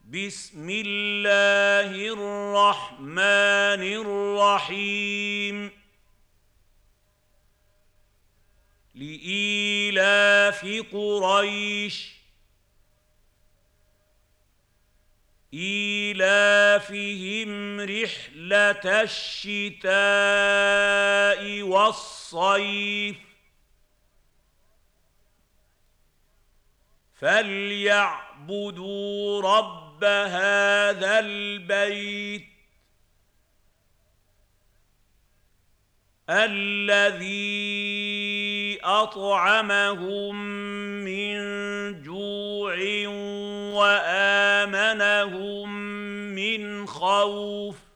بسم الله الرحمن الرحيم لإيلاف قريش إيلافهم رحلة الشتاء والصيف فليعبدوا رب هذا البيت الذي أطعمهم من جوع وآمنهم من خوف